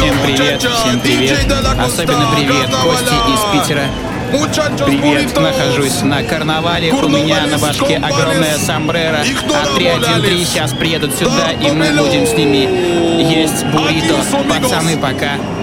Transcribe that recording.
Всем привет, особенно привет Кости из Питера. Привет, нахожусь на карнавале, у меня на башке огромная сомбреро, а 313 сейчас приедут сюда, и мы будем с ними есть буррито. Пацаны, пока.